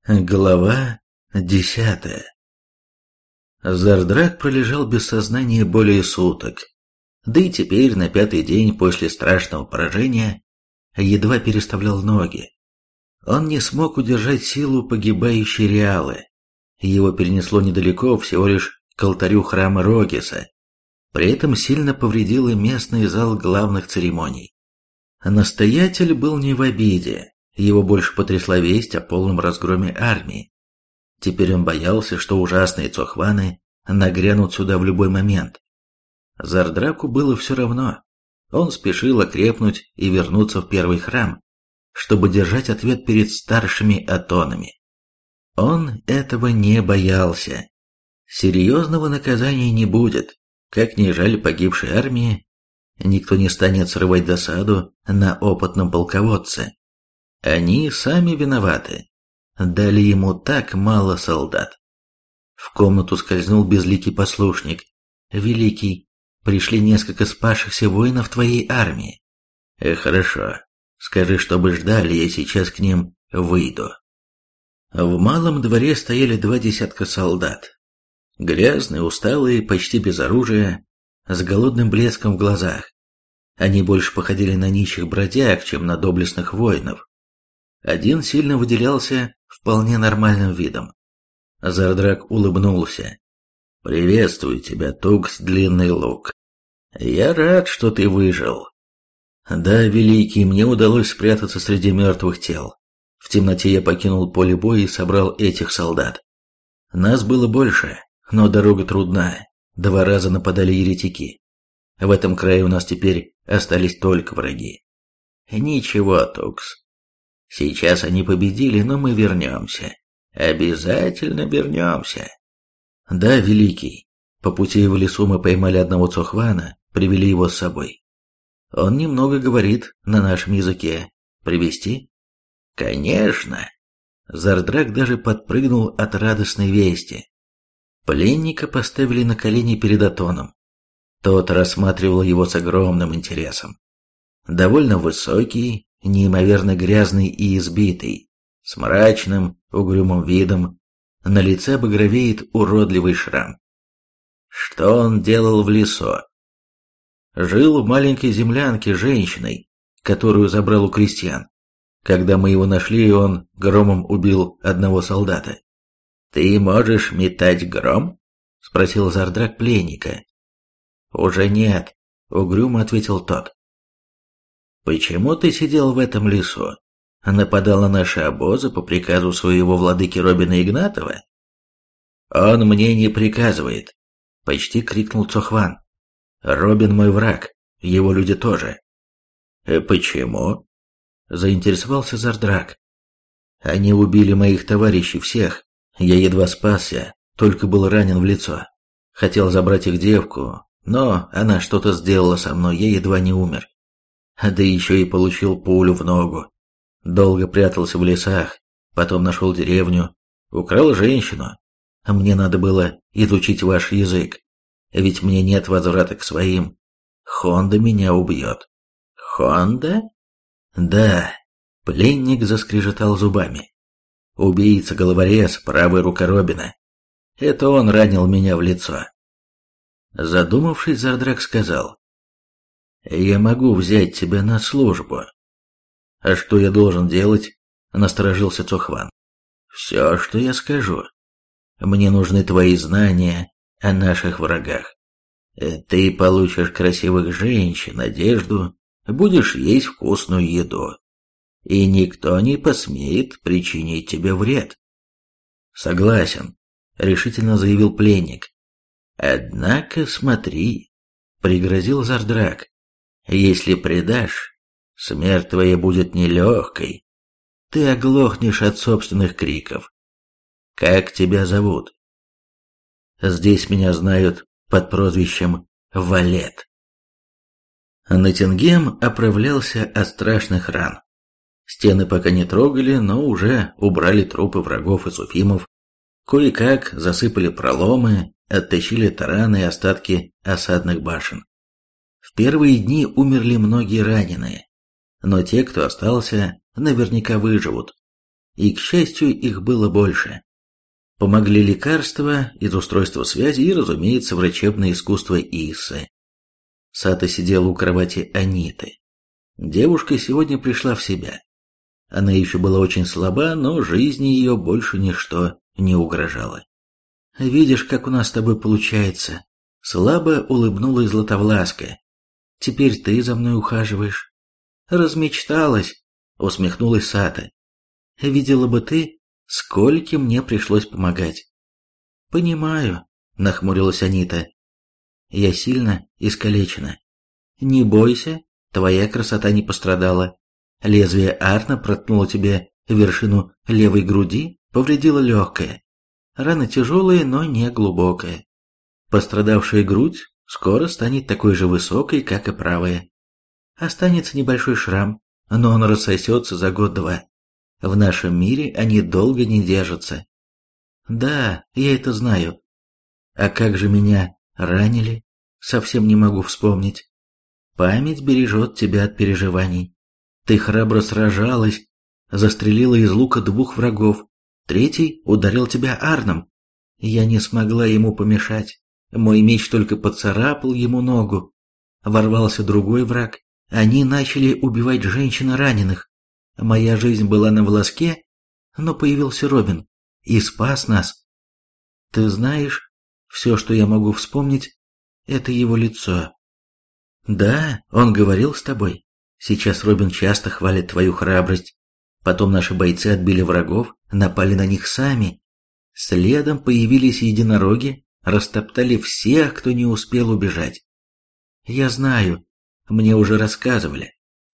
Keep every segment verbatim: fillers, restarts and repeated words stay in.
Глава десятая. Зардрак пролежал без сознания более суток, да и теперь, на пятый день после страшного поражения, едва переставлял ноги. Он не смог удержать силу погибающей Реалы. Его перенесло недалеко, всего лишь к алтарю храма Рогеса. При этом сильно повредило местный зал главных церемоний. Настоятель был не в обиде. Его больше потрясла весть о полном разгроме армии. Теперь он боялся, что ужасные цохваны нагрянут сюда в любой момент. Зардраку было все равно. Он спешил окрепнуть и вернуться в первый храм, чтобы держать ответ перед старшими атонами. Он этого не боялся. Серьезного наказания не будет. Как ни жаль погибшей армии, никто не станет срывать досаду на опытном полководце. Они сами виноваты. Дали ему так мало солдат. В комнату скользнул безликий послушник. «Великий, пришли несколько спасшихся воинов твоей армии». «Э, хорошо. Скажи, чтобы ждали, я сейчас к ним выйду». В малом дворе стояли два десятка солдат. Грязные, усталые, почти без оружия, с голодным блеском в глазах. Они больше походили на нищих бродяг, чем на доблестных воинов. Один сильно выделялся вполне нормальным видом. Зардрак улыбнулся. «Приветствую тебя, Тугс Длинный Лук. Я рад, что ты выжил». «Да, Великий, мне удалось спрятаться среди мертвых тел. В темноте я покинул поле боя и собрал этих солдат. Нас было больше, но дорога трудная. Два раза нападали еретики. В этом крае у нас теперь остались только враги». «Ничего, Тугс. Сейчас они победили, но мы вернемся. Обязательно вернемся». «Да, Великий. По пути в лесу мы поймали одного цохвана, привели его с собой. Он немного говорит на нашем языке. Привезти?» «Конечно». Зардрак даже подпрыгнул от радостной вести. Пленника поставили на колени перед Атоном. Тот рассматривал его с огромным интересом. Довольно высокий, неимоверно грязный и избитый, с мрачным, угрюмым видом, на лице багровеет уродливый шрам. Что он делал в лесу? Жил в маленькой землянке с женщиной, которую забрал у крестьян. Когда мы его нашли, он громом убил одного солдата. «Ты можешь метать гром?» — спросил Зардрак пленника. «Уже нет», — угрюмо ответил тот. «Почему ты сидел в этом лесу? Нападал на наши обозы по приказу своего владыки Робина Игнатова?» «Он мне не приказывает», — почти крикнул Цохван. «Робин мой враг, его люди тоже». «Почему?» — заинтересовался Зардрак. «Они убили моих товарищей всех. Я едва спасся, только был ранен в лицо. Хотел забрать их девку, но она что-то сделала со мной, я едва не умер. Да еще и получил пулю в ногу. Долго прятался в лесах, потом нашел деревню, украл женщину. Мне надо было изучить ваш язык, ведь мне нет возврата к своим. Хонда меня убьет». «Хонда?» «Да», — пленник заскрежетал зубами. «Убийца-головорез, правая рука Робина. Это он ранил меня в лицо». Задумавшись, Зардрак сказал: «Я могу взять тебя на службу». «А что я должен делать?» — насторожился Цохван. «Все, что я скажу. Мне нужны твои знания о наших врагах. Ты получишь красивых женщин, одежду, будешь есть вкусную еду, и никто не посмеет причинить тебе вред». «Согласен», — решительно заявил пленник. «Однако смотри», — пригрозил Зардрак, — «если предашь, смерть твоя будет нелегкой. Ты оглохнешь от собственных криков. Как тебя зовут?» «Здесь меня знают под прозвищем Валет». Ноттингем оправлялся от страшных ран. Стены пока не трогали, но уже убрали трупы врагов и суфимов, кое-как засыпали проломы, оттащили тараны и остатки осадных башен. В первые дни умерли многие раненые, но те, кто остался, наверняка выживут. и, к счастью, их было больше. Помогли лекарства из устройства связи и, разумеется, врачебное искусство Иссы. Сата сидела у кровати Аниты. Девушка сегодня пришла в себя. Она еще была очень слаба, но жизни ее больше ничто не угрожало. «Видишь, как у нас с тобой получается?» Слабо улыбнулась Златовласка. «Теперь ты за мной ухаживаешь». «Размечталась», — усмехнулась Сата. «Видела бы ты, сколько мне пришлось помогать». «Понимаю», — нахмурилась Анита. «Я сильно искалечена». «Не бойся, твоя красота не пострадала. Лезвие Арна проткнуло тебе вершину левой груди, повредило легкое. Рана тяжелая, но не глубокая. Пострадавшая грудь скоро станет такой же высокой, как и правая. Останется небольшой шрам, но он рассосется за год-два. В нашем мире они долго не держатся». «Да, я это знаю. А как же меня ранили? Совсем не могу вспомнить. Память бережет тебя от переживаний. Ты храбро сражалась, застрелила из лука двух врагов, третий ударил тебя Арном. Я не смогла ему помешать. Мой меч только поцарапал ему ногу. Ворвался другой враг. Они начали убивать женщин и раненых. Моя жизнь была на волоске, но появился Робин и спас нас. Ты знаешь, все, что я могу вспомнить, это его лицо. Да, он говорил с тобой. Сейчас Робин часто хвалит твою храбрость. Потом наши бойцы отбили врагов, напали на них сами. Следом появились единороги, растоптали всех, кто не успел убежать. Я знаю, мне уже рассказывали.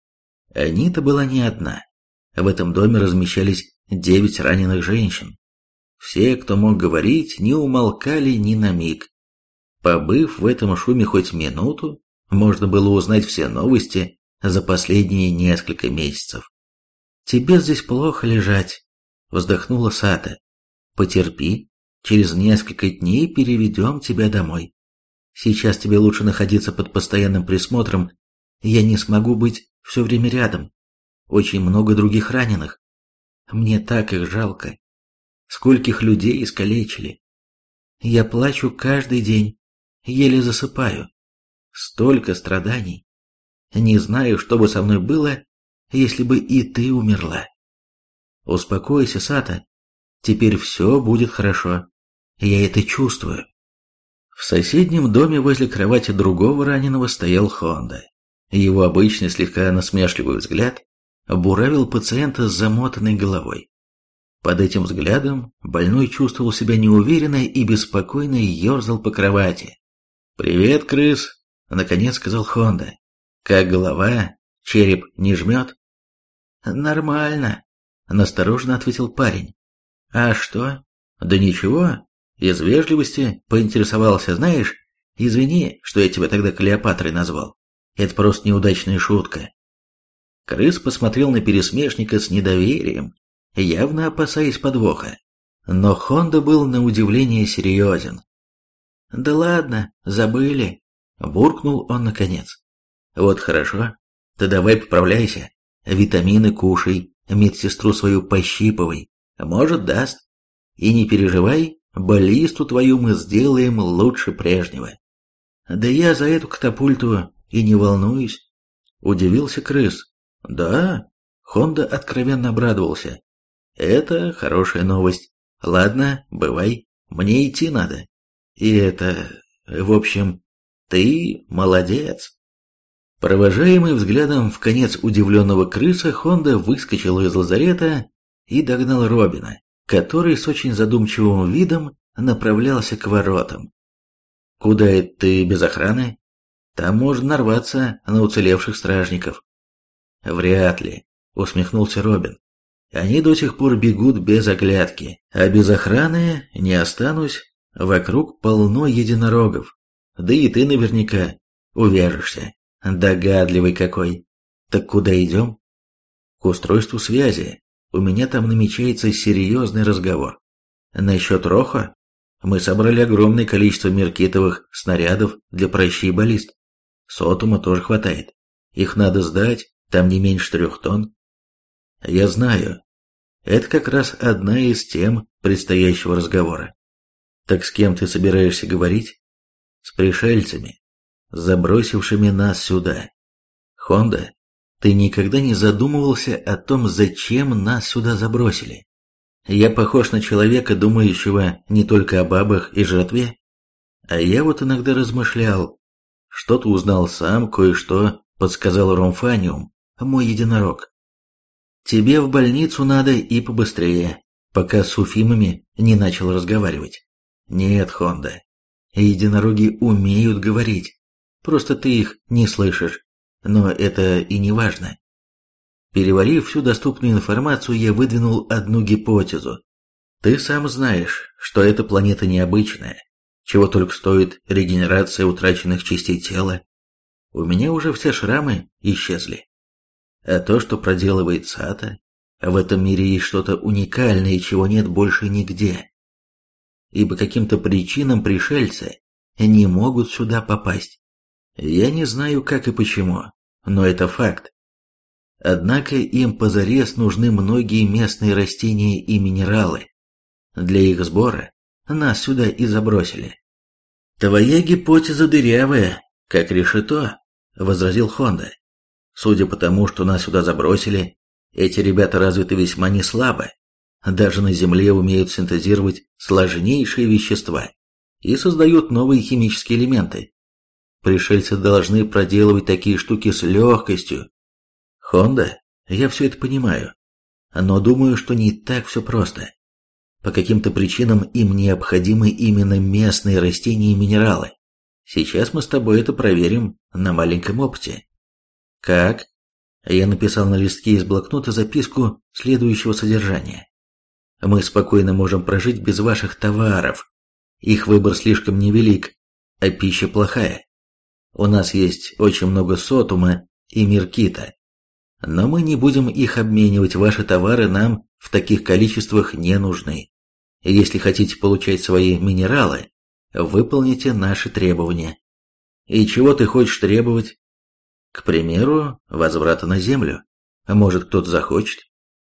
Анита была не одна. В этом доме размещались девять раненых женщин. Все, кто мог говорить, не умолкали ни на миг. Побыв в этом шуме хоть минуту, можно было узнать все новости за последние несколько месяцев. «Тебе здесь плохо лежать», — вздохнула Сата. «Потерпи, через несколько дней переведем тебя домой. Сейчас тебе лучше находиться под постоянным присмотром, я не смогу быть все время рядом. Очень много других раненых. Мне так их жалко. Скольких людей искалечили. Я плачу каждый день, еле засыпаю. Столько страданий. Не знаю, что бы со мной было, если бы и ты умерла. Успокойся, Сата. Теперь все будет хорошо. Я это чувствую». В соседнем доме возле кровати другого раненого стоял Хонда. Его обычный слегка насмешливый взгляд буравил пациента с замотанной головой. Под этим взглядом больной чувствовал себя неуверенно и беспокойно ерзал по кровати. «Привет, крыс!» — наконец сказал Хонда. «Как голова? Череп не жмет?» «Нормально», — настороженно ответил парень. «А что?» «Да ничего. Из вежливости поинтересовался, знаешь, извини, что я тебя тогда Клеопатрой назвал. Это просто неудачная шутка». Крыс посмотрел на пересмешника с недоверием, явно опасаясь подвоха. Но Хонда был на удивление серьезен. «Да ладно, забыли», — буркнул он наконец. «Вот хорошо, ты давай поправляйся, витамины кушай, медсестру свою пощипывай, может даст. И не переживай, баллисту твою мы сделаем лучше прежнего». «Да я за эту катапульту и не волнуюсь», — удивился крыс. «Да?» — Хонда откровенно обрадовался. «Это хорошая новость. Ладно, бывай, мне идти надо. И это... в общем, ты молодец». Провожаемый взглядом в конец удивленного крыса, Хонда выскочил из лазарета и догнал Робина, который с очень задумчивым видом направлялся к воротам. «Куда это ты без охраны? Там можно нарваться на уцелевших стражников». «Вряд ли», — усмехнулся Робин. «Они до сих пор бегут без оглядки, а без охраны не останусь. Вокруг полно единорогов. Да и ты наверняка увяжешься. Догадливый какой. Так куда идем?» «К устройству связи. У меня там намечается серьезный разговор. Насчет Рохо мы собрали огромное количество меркитовых снарядов для пращи и баллист. Сотума тоже хватает. Их надо сдать, там не меньше трех тонн». «Я знаю. Это как раз одна из тем предстоящего разговора. Так с кем ты собираешься говорить? С пришельцами, забросившими нас сюда. Хонда, ты никогда не задумывался о том, зачем нас сюда забросили? Я похож на человека, думающего не только о бабах и жратве? А я вот иногда размышлял. Что-то узнал сам, кое-что подсказал Ромфаниум, мой единорог. Тебе в больницу надо и побыстрее, пока с уфимами не начал разговаривать. Нет, Хонда, единороги умеют говорить, просто ты их не слышишь, но это и не важно. Переварив всю доступную информацию, я выдвинул одну гипотезу. Ты сам знаешь, что эта планета необычная, чего только стоит регенерация утраченных частей тела. У меня уже все шрамы исчезли. А то, что проделывает Сата, в этом мире есть что-то уникальное, чего нет больше нигде. Ибо каким-то причинам пришельцы не могут сюда попасть. Я не знаю, как и почему, но это факт. Однако им позарез нужны многие местные растения и минералы. Для их сбора нас сюда и забросили. Твоя гипотеза дырявая, как решето, возразил Хонда. Судя по тому, что нас сюда забросили, эти ребята развиты весьма неслабо. Даже на Земле умеют синтезировать сложнейшие вещества и создают новые химические элементы. Пришельцы должны проделывать такие штуки с легкостью. Хонда, я все это понимаю, но думаю, что не так все просто. По каким-то причинам им необходимы именно местные растения и минералы. Сейчас мы с тобой это проверим на маленьком опыте. Как? Я написал на листке из блокнота записку следующего содержания. Мы спокойно можем прожить без ваших товаров. Их выбор слишком невелик, а пища плохая. У нас есть очень много сотума и меркита. Но мы не будем их обменивать, ваши товары нам в таких количествах не нужны. Если хотите получать свои минералы, выполните наши требования. И чего ты хочешь требовать? К примеру, возврата на Землю. Может, кто-то захочет?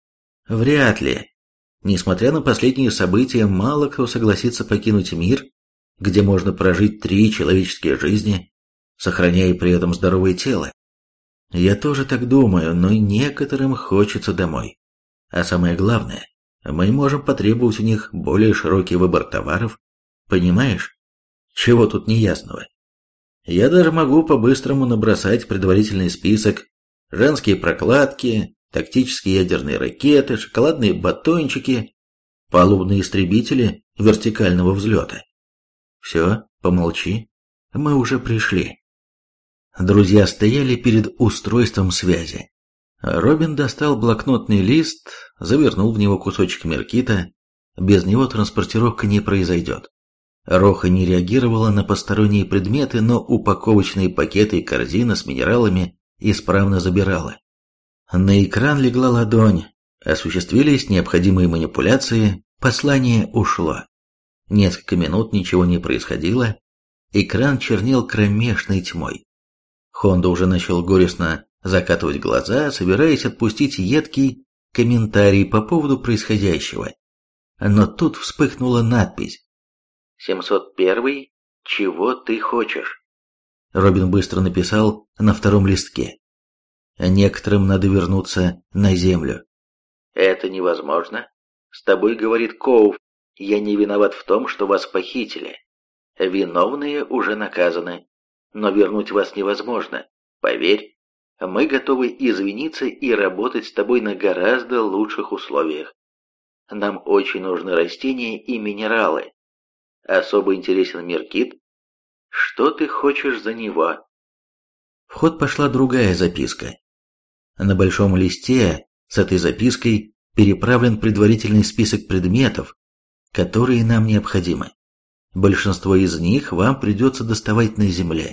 Вряд ли. Несмотря на последние события, мало кто согласится покинуть мир, где можно прожить три человеческие жизни, сохраняя при этом здоровое тело. Я тоже так думаю, но некоторым хочется домой. А самое главное, мы можем потребовать у них более широкий выбор товаров. Понимаешь, чего тут неясного? Я даже могу по-быстрому набросать предварительный список: женские прокладки, тактические ядерные ракеты, шоколадные батончики, палубные истребители вертикального взлета. Все, помолчи, мы уже пришли. Друзья стояли перед устройством связи. Робин достал блокнотный лист, завернул в него кусочек меркита. Без него транспортировка не произойдет. Роха не реагировала на посторонние предметы, но упаковочные пакеты и корзина с минералами исправно забирала. На экран легла ладонь, осуществились необходимые манипуляции, послание ушло. Несколько минут ничего не происходило, экран чернел кромешной тьмой. Хонда уже начал горестно закатывать глаза, собираясь отпустить едкий комментарий по поводу происходящего. Но тут вспыхнула надпись: семьсот первый. Чего ты хочешь? Робин быстро написал на втором листке: некоторым надо вернуться на Землю. Это невозможно. С тобой говорит Коув. Я не виноват в том, что вас похитили. Виновные уже наказаны. Но вернуть вас невозможно. Поверь, мы готовы извиниться и работать с тобой на гораздо лучших условиях. Нам очень нужны растения и минералы. Особо интересен меркит. Что ты хочешь за него? В ход пошла другая записка. На большом листе с этой запиской переправлен предварительный список предметов, которые нам необходимы. Большинство из них вам придется доставать на Земле.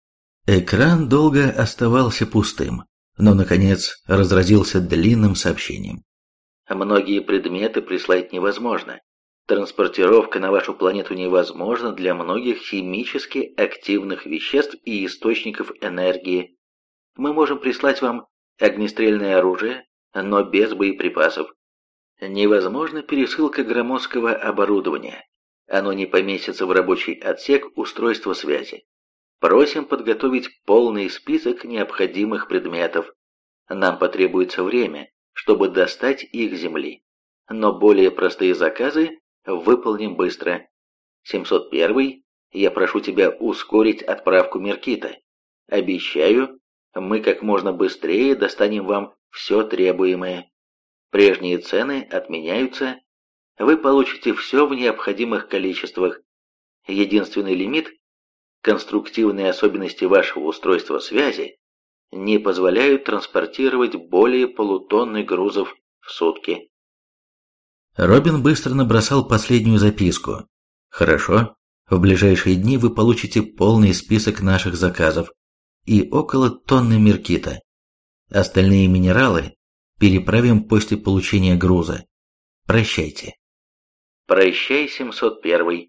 Экран долго оставался пустым, но, наконец, разразился длинным сообщением. Многие предметы прислать невозможно. Транспортировка на вашу планету невозможна для многих химически активных веществ и источников энергии. Мы можем прислать вам огнестрельное оружие, но без боеприпасов. Невозможна пересылка громоздкого оборудования. Оно не поместится в рабочий отсек устройства связи. Просим подготовить полный список необходимых предметов. Нам потребуется время, чтобы достать их с земли. Но более простые заказы выполним быстро. семьсот первый. Я прошу тебя ускорить отправку Меркита. Обещаю, мы как можно быстрее достанем вам все требуемое. Прежние цены отменяются. Вы получите все в необходимых количествах. Единственный лимит – конструктивные особенности вашего устройства связи не позволяют транспортировать более полутонны грузов в сутки. Робин быстро набросал последнюю записку. Хорошо, в ближайшие дни вы получите полный список наших заказов и около тонны меркита. Остальные минералы переправим после получения груза. Прощайте. Прощай, семьсот первый.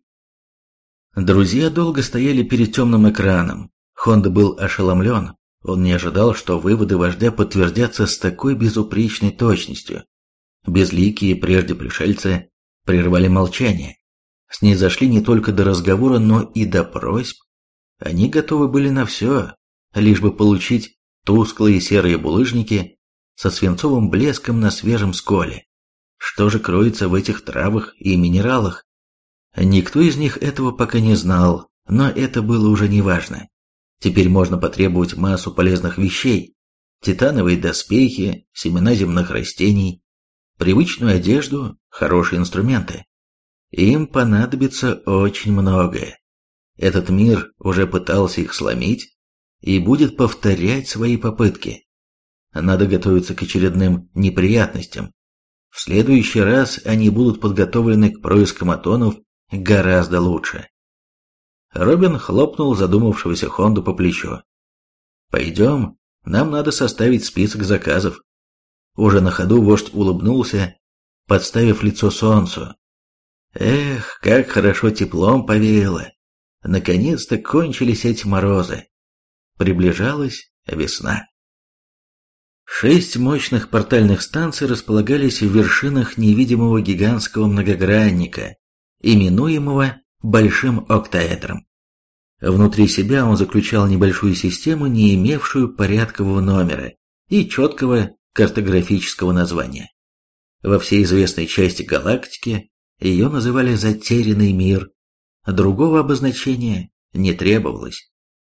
Друзья долго стояли перед темным экраном. Хонда был ошеломлен. Он не ожидал, что выводы вождя подтвердятся с такой безупречной точностью. Безликие прежде пришельцы прервали молчание. Снизошли не только до разговора, но и до просьб. Они готовы были на все, лишь бы получить тусклые серые булыжники со свинцовым блеском на свежем сколе. Что же кроется в этих травах и минералах? Никто из них этого пока не знал, но это было уже неважно. Теперь можно потребовать массу полезных вещей: титановые доспехи, семена земных растений, привычную одежду, хорошие инструменты. Им понадобится очень многое. Этот мир уже пытался их сломить и будет повторять свои попытки. Надо готовиться к очередным неприятностям. В следующий раз они будут подготовлены к проискам атонов гораздо лучше. Робин хлопнул задумавшегося Хонду по плечу. «Пойдем, нам надо составить список заказов». Уже на ходу вождь улыбнулся, подставив лицо солнцу. Эх, как хорошо теплом повеяло. Наконец-то кончились эти морозы. Приближалась весна. Шесть мощных портальных станций располагались в вершинах невидимого гигантского многогранника, именуемого Большим Октаэдром. Внутри себя он заключал небольшую систему, не имевшую порядкового номера и четкого картографического названия. Во всей известной части галактики ее называли «Затерянный мир», другого обозначения не требовалось.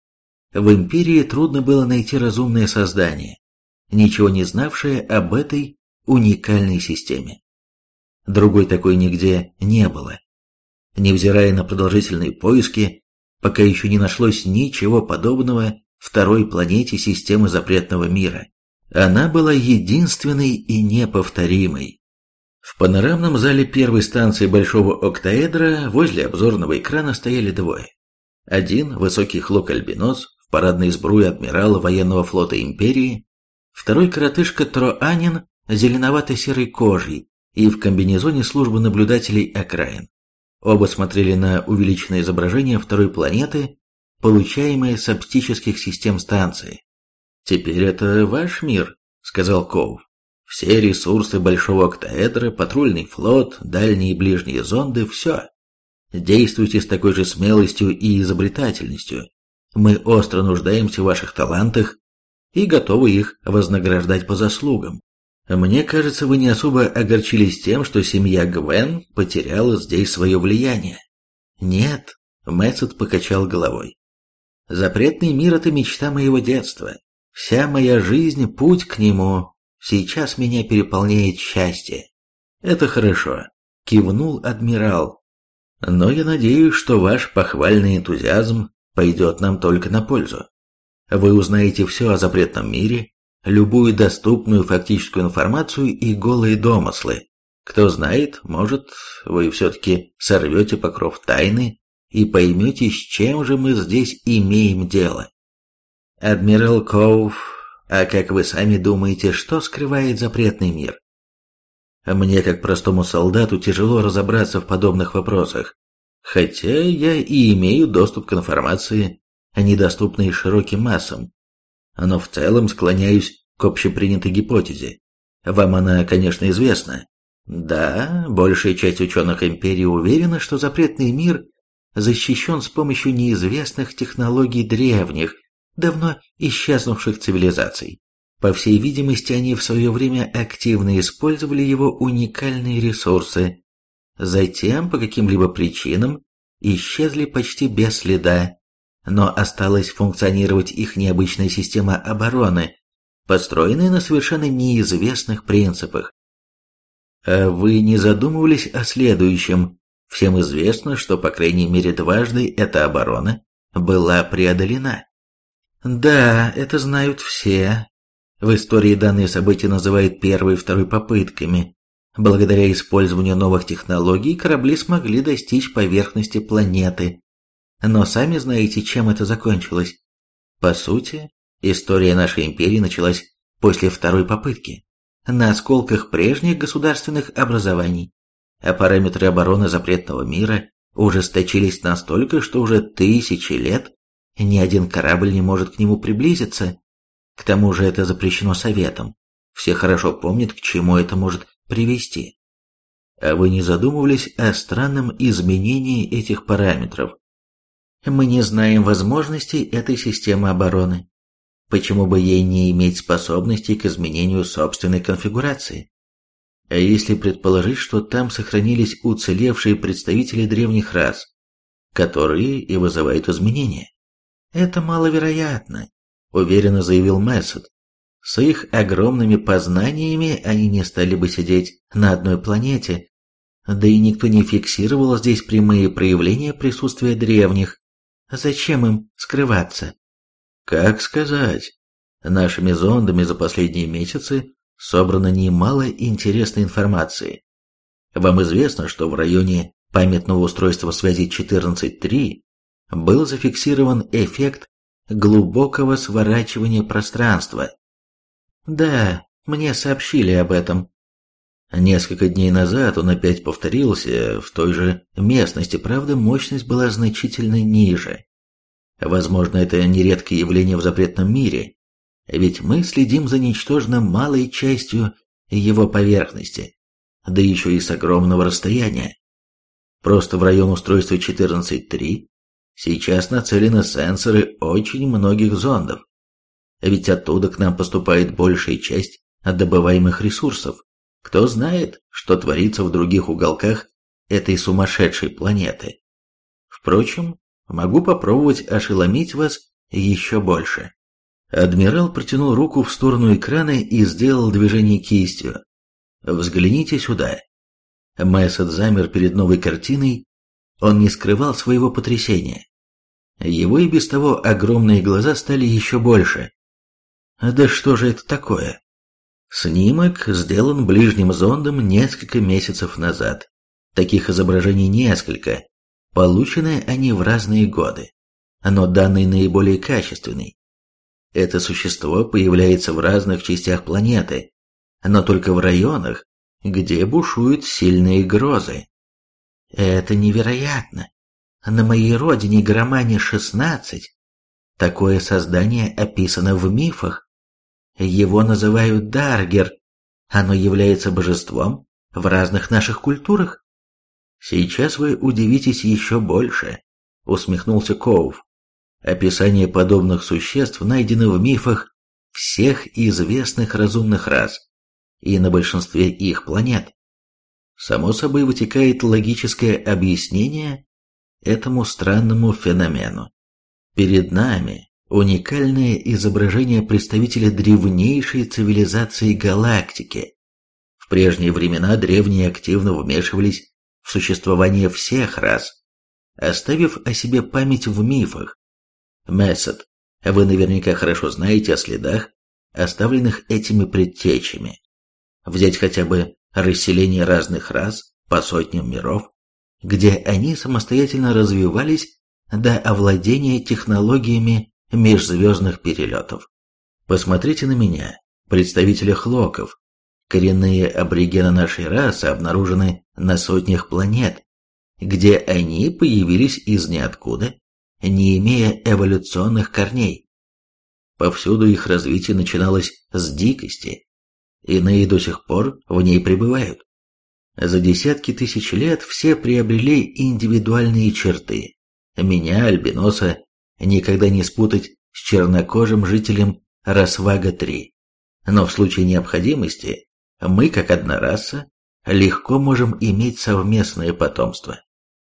В Империи трудно было найти разумное создание, ничего не знавшее об этой уникальной системе. Другой такой нигде не было. Невзирая на продолжительные поиски, пока еще не нашлось ничего подобного второй планете системы запретного мира. Она была единственной и неповторимой. В панорамном зале первой станции Большого Октаэдра возле обзорного экрана стояли двое. Один – высокий хлок-альбинос в парадной сбруе адмирала военного флота Империи, второй – коротышка Троанин зеленовато-серой кожей и в комбинезоне службы наблюдателей окраин. Оба смотрели на увеличенное изображение второй планеты, получаемое с оптических систем станции. «Теперь это ваш мир», — сказал Коув. «Все ресурсы Большого Октаэдра, патрульный флот, дальние и ближние зонды — все. Действуйте с такой же смелостью и изобретательностью. Мы остро нуждаемся в ваших талантах и готовы их вознаграждать по заслугам. Мне кажется, вы не особо огорчились тем, что семья Гвен потеряла здесь свое влияние». «Нет», — Мэттсет покачал головой. «Запретный мир — это мечта моего детства. Вся моя жизнь — путь к нему. Сейчас меня переполняет счастье». «Это хорошо», — кивнул адмирал. «Но я надеюсь, что ваш похвальный энтузиазм пойдет нам только на пользу. Вы узнаете все о запретном мире, любую доступную фактическую информацию и голые домыслы. Кто знает, может, вы все-таки сорвете покров тайны и поймете, с чем же мы здесь имеем дело». «Адмирал Коув, а как вы сами думаете, что скрывает запретный мир?» «Мне, как простому солдату, тяжело разобраться в подобных вопросах, хотя я и имею доступ к информации, недоступной широким массам. Но в целом склоняюсь к общепринятой гипотезе. Вам она, конечно, известна. Да, большая часть ученых Империи уверена, что запретный мир защищен с помощью неизвестных технологий древних, давно исчезнувших цивилизаций. По всей видимости, они в свое время активно использовали его уникальные ресурсы. Затем, по каким-либо причинам, исчезли почти без следа, но осталась функционировать их необычная система обороны, построенная на совершенно неизвестных принципах. А вы не задумывались о следующем? Всем известно, что по крайней мере дважды эта оборона была преодолена. Да, это знают все. В истории данные события называют первой и второй попытками. Благодаря использованию новых технологий корабли смогли достичь поверхности планеты. Но сами знаете, чем это закончилось. По сути, история нашей империи началась после второй попытки, на осколках прежних государственных образований, а параметры обороны запретного мира ужесточились настолько, что уже тысячи лет ни один корабль не может к нему приблизиться. К тому же это запрещено Советом. Все хорошо помнят, к чему это может привести. А вы не задумывались о странном изменении этих параметров? Мы не знаем возможностей этой системы обороны. Почему бы ей не иметь способностей к изменению собственной конфигурации? А если предположить, что там сохранились уцелевшие представители древних рас, которые и вызывают изменения? Это маловероятно, уверенно заявил Мессет. С их огромными познаниями они не стали бы сидеть на одной планете, да и никто не фиксировал здесь прямые проявления присутствия древних. Зачем им скрываться? Как сказать? Нашими зондами за последние месяцы собрано немало интересной информации. Вам известно, что в районе памятного устройства связи четырнадцать три был зафиксирован эффект глубокого сворачивания пространства. Да, мне сообщили об этом. Несколько дней назад он опять повторился в той же местности, правда, мощность была значительно ниже. Возможно, это нередкое явление в запретном мире, ведь мы следим за ничтожно малой частью его поверхности, да еще и с огромного расстояния. Просто в район устройства четырнадцать три сейчас нацелены сенсоры очень многих зондов, ведь оттуда к нам поступает большая часть добываемых ресурсов. Кто знает, что творится в других уголках этой сумасшедшей планеты. Впрочем, могу попробовать ошеломить вас еще больше. Адмирал протянул руку в сторону экрана и сделал движение кистью. Взгляните сюда. Мессет замер перед новой картиной. Он не скрывал своего потрясения. Его и без того огромные глаза стали еще больше. Да что же это такое? Снимок сделан ближним зондом несколько месяцев назад. Таких изображений несколько. Получены они в разные годы. Но данный наиболее качественный. Это существо появляется в разных частях планеты, но только в районах, где бушуют сильные грозы. Это невероятно. На моей родине Громане шестнадцать такое создание описано в мифах. Его называют Даргер. Оно является божеством в разных наших культурах. Сейчас вы удивитесь еще больше, усмехнулся Коув. Описание подобных существ найдено в мифах всех известных разумных рас и на большинстве их планет. Само собой вытекает логическое объяснение этому странному феномену. Перед нами уникальное изображение представителя древнейшей цивилизации галактики. В прежние времена древние активно вмешивались в существование всех рас, оставив о себе память в мифах. Мессет, вы наверняка хорошо знаете о следах, оставленных этими предтечами. Взять хотя бы расселение разных рас по сотням миров, где они самостоятельно развивались до овладения технологиями межзвездных перелетов. Посмотрите на меня, представителя хлоков. Коренные аборигены нашей расы обнаружены на сотнях планет, где они появились из ниоткуда, не имея эволюционных корней. Повсюду их развитие начиналось с дикости, иные до сих пор в ней пребывают. За десятки тысяч лет все приобрели индивидуальные черты. Меня, альбиноса, никогда не спутать с чернокожим жителем Росвага-три. Но в случае необходимости мы, как одна раса, легко можем иметь совместное потомство.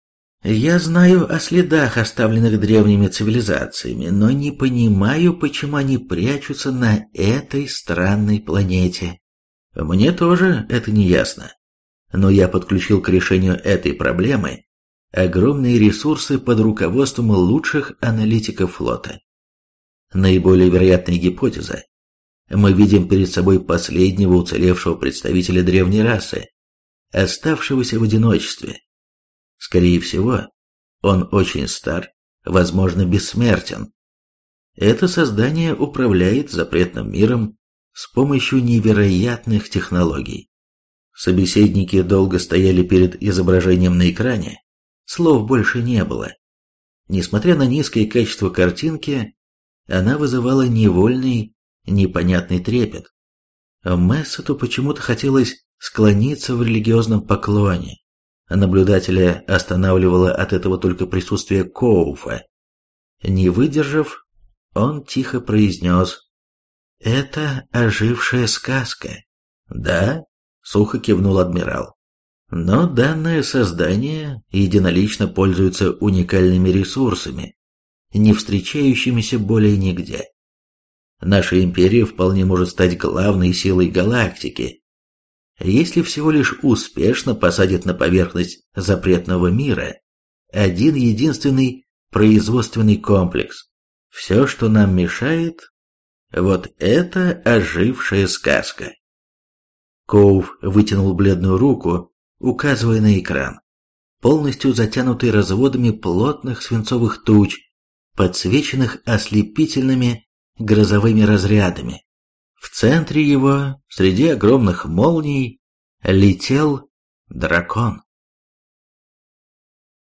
Я знаю о следах, оставленных древними цивилизациями, но не понимаю, почему они прячутся на этой странной планете. Мне тоже это не ясно. Но я подключил к решению этой проблемы огромные ресурсы под руководством лучших аналитиков флота. Наиболее вероятная гипотеза. Мы видим перед собой последнего уцелевшего представителя древней расы, оставшегося в одиночестве. Скорее всего, он очень стар, возможно, бессмертен. Это создание управляет запретным миром с помощью невероятных технологий. Собеседники долго стояли перед изображением на экране, слов больше не было. Несмотря на низкое качество картинки, она вызывала невольный, непонятный трепет. Мессету почему-то хотелось склониться в религиозном поклоне. Наблюдателя останавливало от этого только присутствие Коуфа. Не выдержав, он тихо произнес: «Это ожившая сказка». «Да», — сухо кивнул адмирал. «Но данное создание единолично пользуется уникальными ресурсами, не встречающимися более нигде. Наша империя вполне может стать главной силой галактики, если всего лишь успешно посадит на поверхность запретного мира один единственный производственный комплекс. Все, что нам мешает, вот это ожившая сказка». Коуф вытянул бледную руку, указывая на экран, полностью затянутый разводами плотных свинцовых туч, подсвеченных ослепительными грозовыми разрядами. В центре его, среди огромных молний, летел дракон.